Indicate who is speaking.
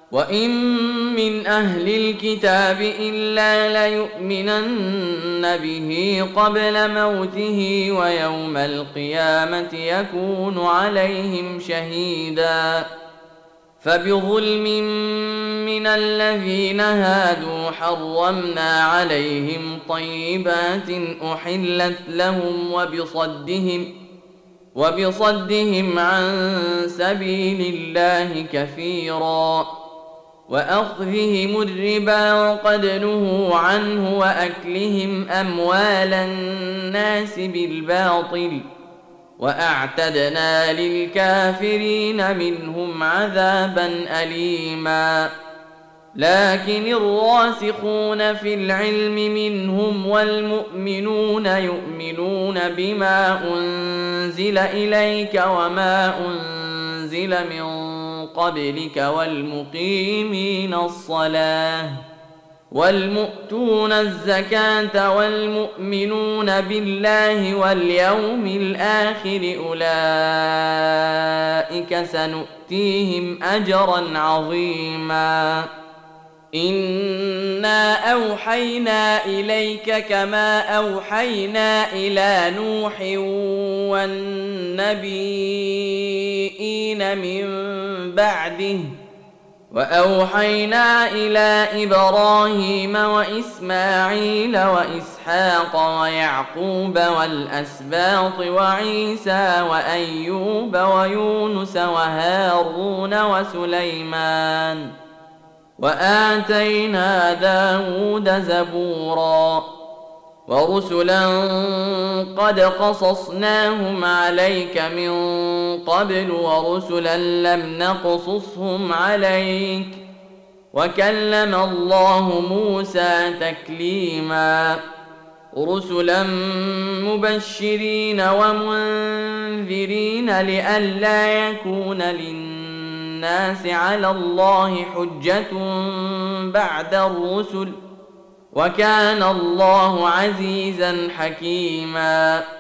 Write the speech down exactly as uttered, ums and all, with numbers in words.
Speaker 1: وإن من أهل الكتاب إلا ليؤمنن به قبل موته ويوم القيامة يكون عليهم شهيدا. فبظلم من الذين هادوا حرمنا عليهم طيبات أحلت لهم وبصدهم وبصدهم عن سبيل الله كثيرا وأخذهم الربا وقد نهوا عنه وأكلهم أموال الناس بالباطل وأعتدنا للكافرين منهم عذابا أليما. لكن الراسخون في العلم منهم والمؤمنون يؤمنون بما أنزل إليك وما أنزل من قبلك والمقيمين الصلاة والمؤتون الزكاة والمؤمنون بالله واليوم الآخر أولئك سنؤتيهم أجرا عظيما. إنا أوحينا إليك كما أوحينا إلى نوح والنبيين من بعده وأوحينا إلى إبراهيم وإسماعيل وإسحاق ويعقوب والأسباط وعيسى وأيوب ويونس وهارون وسليمان وآتينا داود زبورا ورسلا قد قصصناهم عليك من قبل ورسلا لم نقصصهم عليك وكلم الله موسى تكليما. رسلا مبشرين ومنذرين لئلا يكون للناس على الله حجة بعد الرسل وكان الله عزيزا حكيما.